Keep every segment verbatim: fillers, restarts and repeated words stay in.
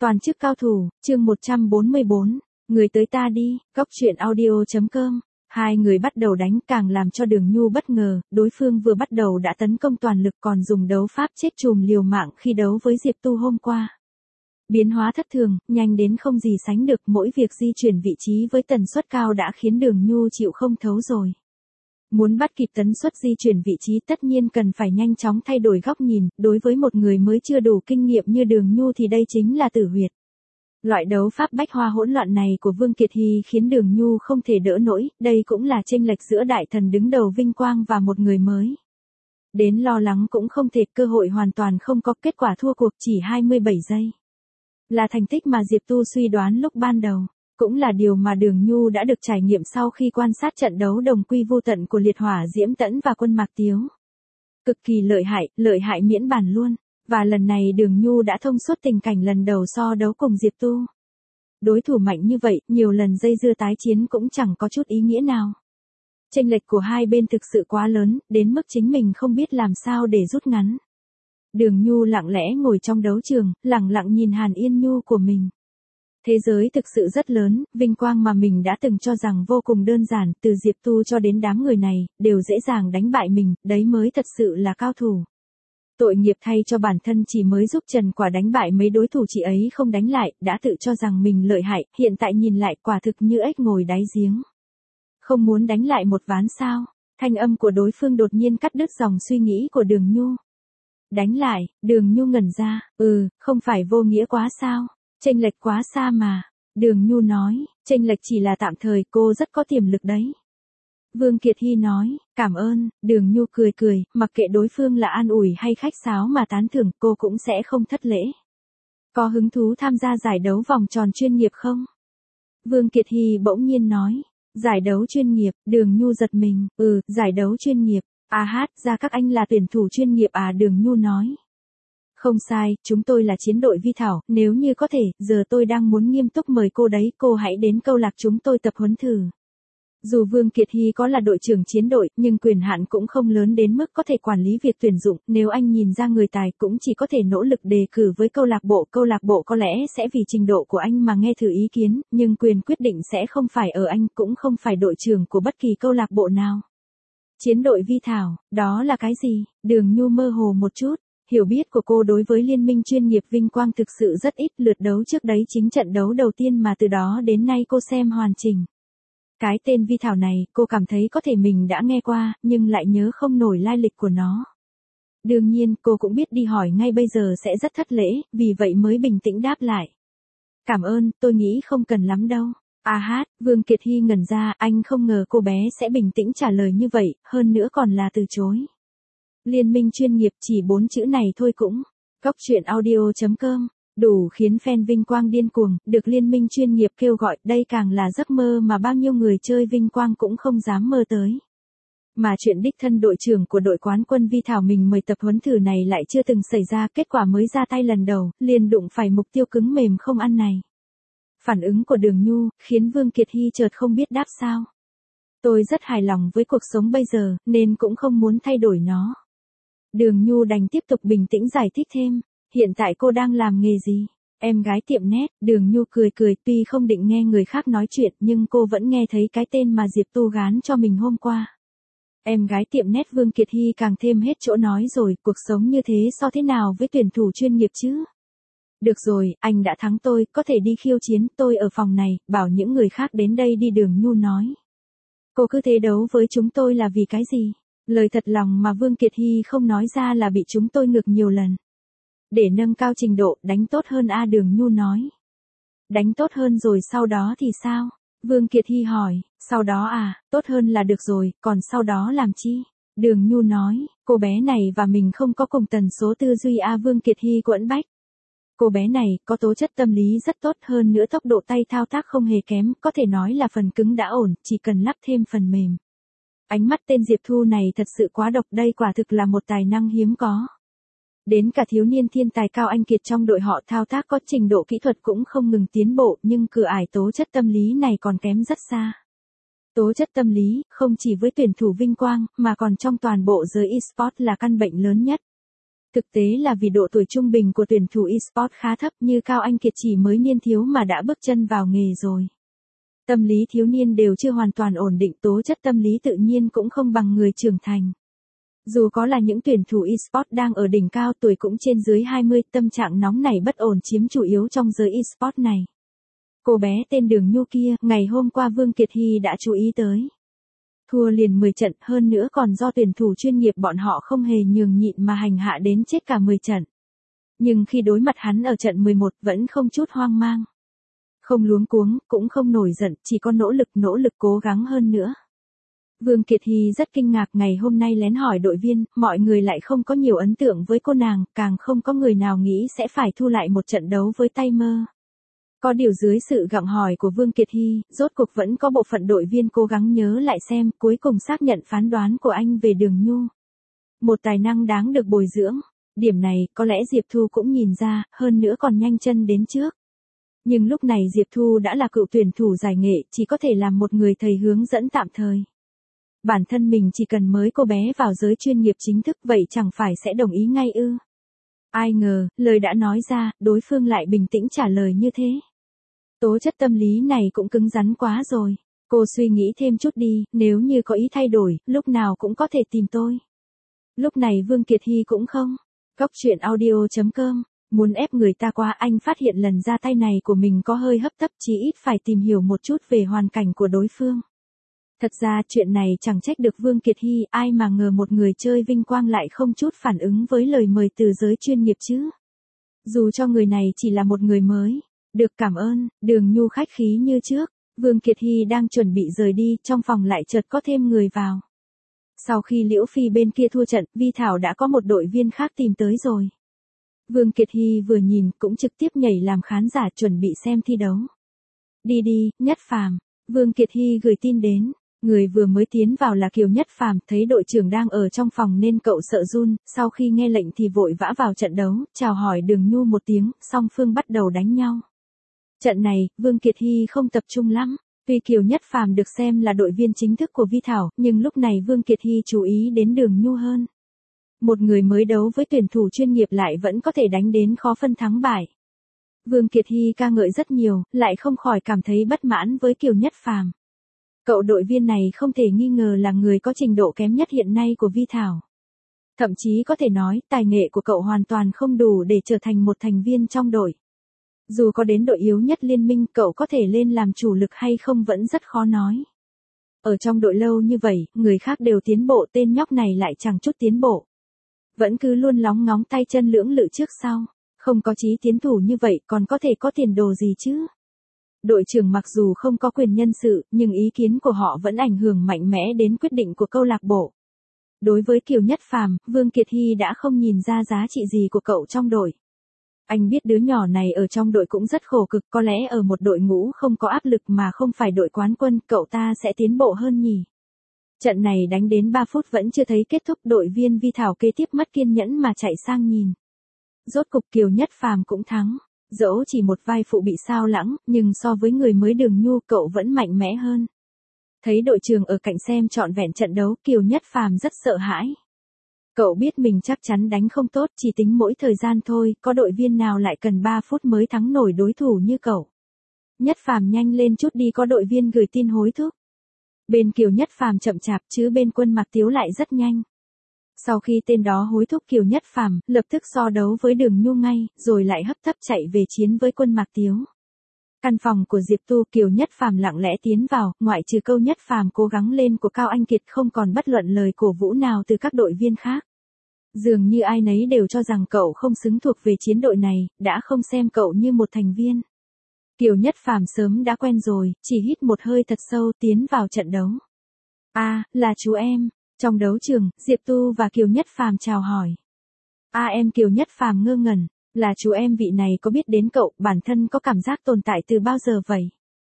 Toàn chức cao thủ, chương một trăm bốn mươi bốn, người tới ta đi, góc truyện audio.com. Hai người bắt đầu đánh càng làm cho Đường Nhu bất ngờ, đối phương vừa bắt đầu đã tấn công toàn lực còn dùng đấu pháp chết chùm liều mạng khi đấu với Diệp Tu hôm qua. Biến hóa thất thường, nhanh đến không gì sánh được, mỗi việc di chuyển vị trí với tần suất cao đã khiến Đường Nhu chịu không thấu rồi. Muốn bắt kịp tần suất di chuyển vị trí tất nhiên cần phải nhanh chóng thay đổi góc nhìn, đối với một người mới chưa đủ kinh nghiệm như Đường Nhu thì đây chính là tử huyệt. Loại đấu pháp bách hoa hỗn loạn này của Vương Kiệt Hy khiến Đường Nhu không thể đỡ nổi, đây cũng là chênh lệch giữa đại thần đứng đầu vinh quang và một người mới. Đến lo lắng cũng không thể, cơ hội hoàn toàn không có, kết quả thua cuộc chỉ hai mươi bảy giây. Là thành tích mà Diệp Tu suy đoán lúc ban đầu, cũng là điều mà Đường Nhu đã được trải nghiệm sau khi quan sát trận đấu đồng quy vô tận của Liệt Hỏa Diễm Tẫn và Quân Mạc Tiếu. Cực kỳ lợi hại, lợi hại miễn bàn luôn. Và lần này Đường Nhu đã thông suốt tình cảnh lần đầu so đấu cùng Diệp Tu. Đối thủ mạnh như vậy, nhiều lần dây dưa tái chiến cũng chẳng có chút ý nghĩa nào. Chênh lệch của hai bên thực sự quá lớn, đến mức chính mình không biết làm sao để rút ngắn. Đường Nhu lặng lẽ ngồi trong đấu trường, lặng lặng nhìn Hàn Yên Nhu của mình. Thế giới thực sự rất lớn, vinh quang mà mình đã từng cho rằng vô cùng đơn giản, từ Diệp Tu cho đến đám người này, đều dễ dàng đánh bại mình, đấy mới thật sự là cao thủ. Tội nghiệp thay cho bản thân chỉ mới giúp Trần Quả đánh bại mấy đối thủ chị ấy không đánh lại, đã tự cho rằng mình lợi hại, hiện tại nhìn lại quả thực như ếch ngồi đáy giếng. Không muốn đánh lại một ván sao? Thanh âm của đối phương đột nhiên cắt đứt dòng suy nghĩ của Đường Nhu. Đánh lại, Đường Nhu ngẩn ra, ừ, không phải vô nghĩa quá sao? Chênh lệch quá xa mà. Đường Nhu nói, chênh lệch chỉ là tạm thời, cô rất có tiềm lực đấy. Vương Kiệt Hy nói, cảm ơn. Đường Nhu cười cười, mặc kệ đối phương là an ủi hay khách sáo mà tán thưởng, cô cũng sẽ không thất lễ. Có hứng thú tham gia giải đấu vòng tròn chuyên nghiệp không? Vương Kiệt Hy bỗng nhiên nói, giải đấu chuyên nghiệp. Đường Nhu giật mình, ừ, giải đấu chuyên nghiệp. À hát, ra các anh là tuyển thủ chuyên nghiệp à? Đường Nhu nói. Không sai, chúng tôi là chiến đội Vi Thảo, nếu như có thể, giờ tôi đang muốn nghiêm túc mời cô đấy, cô hãy đến câu lạc chúng tôi tập huấn thử. Dù Vương Kiệt Hy có là đội trưởng chiến đội, nhưng quyền hạn cũng không lớn đến mức có thể quản lý việc tuyển dụng, nếu anh nhìn ra người tài cũng chỉ có thể nỗ lực đề cử với câu lạc bộ, câu lạc bộ có lẽ sẽ vì trình độ của anh mà nghe thử ý kiến, nhưng quyền quyết định sẽ không phải ở anh, cũng không phải đội trưởng của bất kỳ câu lạc bộ nào. Chiến đội Vi Thảo, đó là cái gì? Đường Nhu mơ hồ một chút. Hiểu biết của cô đối với liên minh chuyên nghiệp vinh quang thực sự rất ít, lượt đấu trước đấy chính trận đấu đầu tiên mà từ đó đến nay cô xem hoàn chỉnh. Cái tên Vi Thảo này, cô cảm thấy có thể mình đã nghe qua, nhưng lại nhớ không nổi lai lịch của nó. Đương nhiên, cô cũng biết đi hỏi ngay bây giờ sẽ rất thất lễ, vì vậy mới bình tĩnh đáp lại. Cảm ơn, tôi nghĩ không cần lắm đâu. À hát, Vương Kiệt Hy ngẩn ra, anh không ngờ cô bé sẽ bình tĩnh trả lời như vậy, hơn nữa còn là từ chối. Liên minh chuyên nghiệp chỉ bốn chữ này thôi cũng. Góc truyện audio.com. Đủ khiến fan vinh quang điên cuồng, được liên minh chuyên nghiệp kêu gọi, đây càng là giấc mơ mà bao nhiêu người chơi vinh quang cũng không dám mơ tới. Mà chuyện đích thân đội trưởng của đội quán quân Vi Thảo mình mời tập huấn thử này lại chưa từng xảy ra, kết quả mới ra tay lần đầu, liền đụng phải mục tiêu cứng mềm không ăn này. Phản ứng của Đường Nhu, khiến Vương Kiệt Hy chợt không biết đáp sao. Tôi rất hài lòng với cuộc sống bây giờ, nên cũng không muốn thay đổi nó. Đường Nhu đành tiếp tục bình tĩnh giải thích thêm. Hiện tại cô đang làm nghề gì? Em gái tiệm nét. Đường Nhu cười cười, tuy không định nghe người khác nói chuyện nhưng cô vẫn nghe thấy cái tên mà Diệp Tu gán cho mình hôm qua. Em gái tiệm nét. Vương Kiệt Hy càng thêm hết chỗ nói rồi, cuộc sống như thế so thế nào với tuyển thủ chuyên nghiệp chứ? Được rồi, anh đã thắng tôi, có thể đi khiêu chiến, tôi ở phòng này, bảo những người khác đến đây đi. Đường Nhu nói. Cô cứ thế đấu với chúng tôi là vì cái gì? Lời thật lòng mà Vương Kiệt Hy không nói ra là bị chúng tôi ngược nhiều lần. Để nâng cao trình độ, đánh tốt hơn a? Đường Nhu nói. Đánh tốt hơn rồi sau đó thì sao? Vương Kiệt Hy hỏi. Sau đó à, tốt hơn là được rồi, còn sau đó làm chi? Đường Nhu nói, cô bé này và mình không có cùng tần số tư duy a? Vương Kiệt Hy quẫn bách. Cô bé này có tố chất tâm lý rất tốt, hơn nữa tốc độ tay thao tác không hề kém, có thể nói là phần cứng đã ổn, chỉ cần lắp thêm phần mềm. Ánh mắt tên Diệp Thu này thật sự quá độc, đây quả thực là một tài năng hiếm có. Đến cả thiếu niên thiên tài Cao Anh Kiệt trong đội họ thao tác có trình độ kỹ thuật cũng không ngừng tiến bộ, nhưng cửa ải tố chất tâm lý này còn kém rất xa. Tố chất tâm lý, không chỉ với tuyển thủ vinh quang, mà còn trong toàn bộ giới eSports là căn bệnh lớn nhất. Thực tế là vì độ tuổi trung bình của tuyển thủ eSports khá thấp, như Cao Anh Kiệt chỉ mới niên thiếu mà đã bước chân vào nghề rồi. Tâm lý thiếu niên đều chưa hoàn toàn ổn định, tố chất tâm lý tự nhiên cũng không bằng người trưởng thành. Dù có là những tuyển thủ eSports đang ở đỉnh cao, tuổi cũng trên dưới hai mươi, tâm trạng nóng nảy bất ổn chiếm chủ yếu trong giới eSports này. Cô bé tên Đường Nhu kia, ngày hôm qua Vương Kiệt Hy đã chú ý tới. Thua liền mười trận, hơn nữa còn do tuyển thủ chuyên nghiệp bọn họ không hề nhường nhịn mà hành hạ đến chết cả mười trận. Nhưng khi đối mặt hắn ở trận mười một vẫn không chút hoang mang. Không luống cuống, cũng không nổi giận, chỉ có nỗ lực nỗ lực cố gắng hơn nữa. Vương Kiệt Hy rất kinh ngạc, ngày hôm nay lén hỏi đội viên, mọi người lại không có nhiều ấn tượng với cô nàng, càng không có người nào nghĩ sẽ phải thu lại một trận đấu với Timer. Có điều dưới sự gặng hỏi của Vương Kiệt Hy, rốt cuộc vẫn có bộ phận đội viên cố gắng nhớ lại xem, cuối cùng xác nhận phán đoán của anh về Đường Nhu. Một tài năng đáng được bồi dưỡng. Điểm này, có lẽ Diệp Thu cũng nhìn ra, hơn nữa còn nhanh chân đến trước. Nhưng lúc này Diệp Thu đã là cựu tuyển thủ giải nghệ, chỉ có thể làm một người thầy hướng dẫn tạm thời. Bản thân mình chỉ cần mới cô bé vào giới chuyên nghiệp chính thức, vậy chẳng phải sẽ đồng ý ngay ư? Ai ngờ, lời đã nói ra, đối phương lại bình tĩnh trả lời như thế. Tố chất tâm lý này cũng cứng rắn quá rồi. Cô suy nghĩ thêm chút đi, nếu như có ý thay đổi, lúc nào cũng có thể tìm tôi. Lúc này Vương Kiệt Hy cũng không. Góc truyện audio chấm com. Muốn ép người ta qua, anh phát hiện lần ra tay này của mình có hơi hấp tấp, chí ít phải tìm hiểu một chút về hoàn cảnh của đối phương. Thật ra chuyện này chẳng trách được Vương Kiệt Hy, ai mà ngờ một người chơi vinh quang lại không chút phản ứng với lời mời từ giới chuyên nghiệp chứ. Dù cho người này chỉ là một người mới. Được, cảm ơn. Đường Nhu khách khí như trước. Vương Kiệt Hy đang chuẩn bị rời đi, trong phòng lại chợt có thêm người vào. Sau khi Liễu Phi bên kia thua trận, Vi Thảo đã có một đội viên khác tìm tới rồi. Vương Kiệt Hy vừa nhìn cũng trực tiếp nhảy làm khán giả chuẩn bị xem thi đấu. Đi đi, Nhất Phàm. Vương Kiệt Hy gửi tin đến. Người vừa mới tiến vào là Kiều Nhất Phàm, thấy đội trưởng đang ở trong phòng nên cậu sợ run, sau khi nghe lệnh thì vội vã vào trận đấu, chào hỏi Đường Nhu một tiếng, song phương bắt đầu đánh nhau. Trận này, Vương Kiệt Hy không tập trung lắm. Tuy Kiều Nhất Phàm được xem là đội viên chính thức của Vi Thảo, nhưng lúc này Vương Kiệt Hy chú ý đến Đường Nhu hơn. Một người mới đấu với tuyển thủ chuyên nghiệp lại vẫn có thể đánh đến khó phân thắng bại. Vương Kiệt Hy ca ngợi rất nhiều, lại không khỏi cảm thấy bất mãn với Kiều Nhất Phàm. Cậu đội viên này không thể nghi ngờ là người có trình độ kém nhất hiện nay của Vi Thảo. Thậm chí có thể nói, tài nghệ của cậu hoàn toàn không đủ để trở thành một thành viên trong đội. Dù có đến đội yếu nhất liên minh, cậu có thể lên làm chủ lực hay không vẫn rất khó nói. Ở trong đội lâu như vậy, người khác đều tiến bộ, tên nhóc này lại chẳng chút tiến bộ. Vẫn cứ luôn lóng ngóng tay chân lưỡng lự trước sau. Không có chí tiến thủ như vậy còn có thể có tiền đồ gì chứ? Đội trưởng mặc dù không có quyền nhân sự, nhưng ý kiến của họ vẫn ảnh hưởng mạnh mẽ đến quyết định của câu lạc bộ. Đối với Kiều Nhất Phàm, Vương Kiệt Hy đã không nhìn ra giá trị gì của cậu trong đội. Anh biết đứa nhỏ này ở trong đội cũng rất khổ cực, có lẽ ở một đội ngũ không có áp lực mà không phải đội quán quân, cậu ta sẽ tiến bộ hơn nhỉ. Trận này đánh đến ba phút vẫn chưa thấy kết thúc, đội viên Vi Thảo kế tiếp mất kiên nhẫn mà chạy sang nhìn. Rốt cục Kiều Nhất Phàm cũng thắng. Dẫu chỉ một vai phụ bị sao lãng, nhưng so với người mới Đường Nhu cậu vẫn mạnh mẽ hơn. Thấy đội trưởng ở cạnh xem trọn vẹn trận đấu, Kiều Nhất Phàm rất sợ hãi. Cậu biết mình chắc chắn đánh không tốt, chỉ tính mỗi thời gian thôi, có đội viên nào lại cần ba phút mới thắng nổi đối thủ như cậu. Nhất Phàm nhanh lên chút đi, có đội viên gửi tin hối thúc. Bên Kiều Nhất Phàm chậm chạp chứ bên Quân Mạc Tiếu lại rất nhanh. Sau khi tên đó hối thúc Kiều Nhất Phàm, lập tức so đấu với Đường Nhu ngay, rồi lại hấp tấp chạy về chiến với Quân Mạc Tiếu. Căn phòng của Diệp Tu, Kiều Nhất Phàm lặng lẽ tiến vào, ngoại trừ câu Nhất Phàm cố gắng lên của Cao Anh Kiệt không còn bất luận lời cổ vũ nào từ các đội viên khác. Dường như ai nấy đều cho rằng cậu không xứng thuộc về chiến đội này, đã không xem cậu như một thành viên. Kiều Nhất Phàm sớm đã quen rồi, chỉ hít một hơi thật sâu tiến vào trận đấu. A, à, là chú em. Trong đấu trường, Diệp Tu và Kiều Nhất Phàm chào hỏi. A à, em Kiều Nhất Phàm ngơ ngẩn, là chú em, vị này có biết đến cậu, bản thân có cảm giác tồn tại từ bao giờ vậy?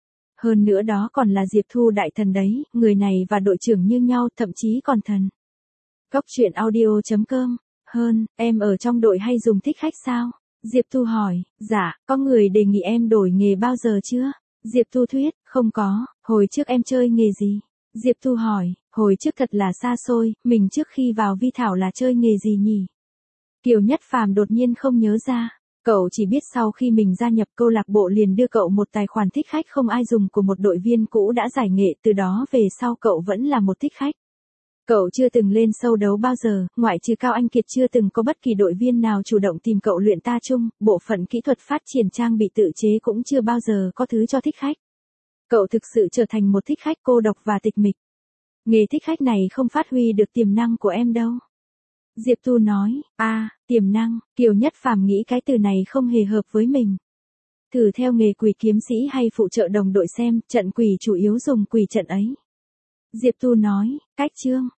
Hơn nữa đó còn là Diệp Thu đại thần đấy, người này và đội trưởng như nhau, thậm chí còn thần. Góc truyện audio chấm com. Hơn, em ở trong đội hay dùng thích khách sao? Diệp Thu hỏi, dạ, có người đề nghị em đổi nghề bao giờ chưa? Diệp Thu thuyết, không có, hồi trước em chơi nghề gì? Diệp Thu hỏi, hồi trước thật là xa xôi, mình trước khi vào Vi Thảo là chơi nghề gì nhỉ? Kiều Nhất Phàm đột nhiên không nhớ ra. Cậu chỉ biết sau khi mình gia nhập câu lạc bộ liền đưa cậu một tài khoản thích khách không ai dùng của một đội viên cũ đã giải nghệ, từ đó về sau cậu vẫn là một thích khách. Cậu chưa từng lên sâu đấu bao giờ, ngoại trừ Cao Anh Kiệt chưa từng có bất kỳ đội viên nào chủ động tìm cậu luyện ta chung, bộ phận kỹ thuật phát triển trang bị tự chế cũng chưa bao giờ có thứ cho thích khách. Cậu thực sự trở thành một thích khách cô độc và tịch mịch. Nghề thích khách này không phát huy được tiềm năng của em đâu. Diệp Tu nói, a à, tiềm năng, Kiều Nhất Phàm nghĩ cái từ này không hề hợp với mình. Thử theo nghề quỷ kiếm sĩ hay phụ trợ đồng đội xem, trận quỷ chủ yếu dùng quỷ trận ấy. Diệp Tu nói, cách chương.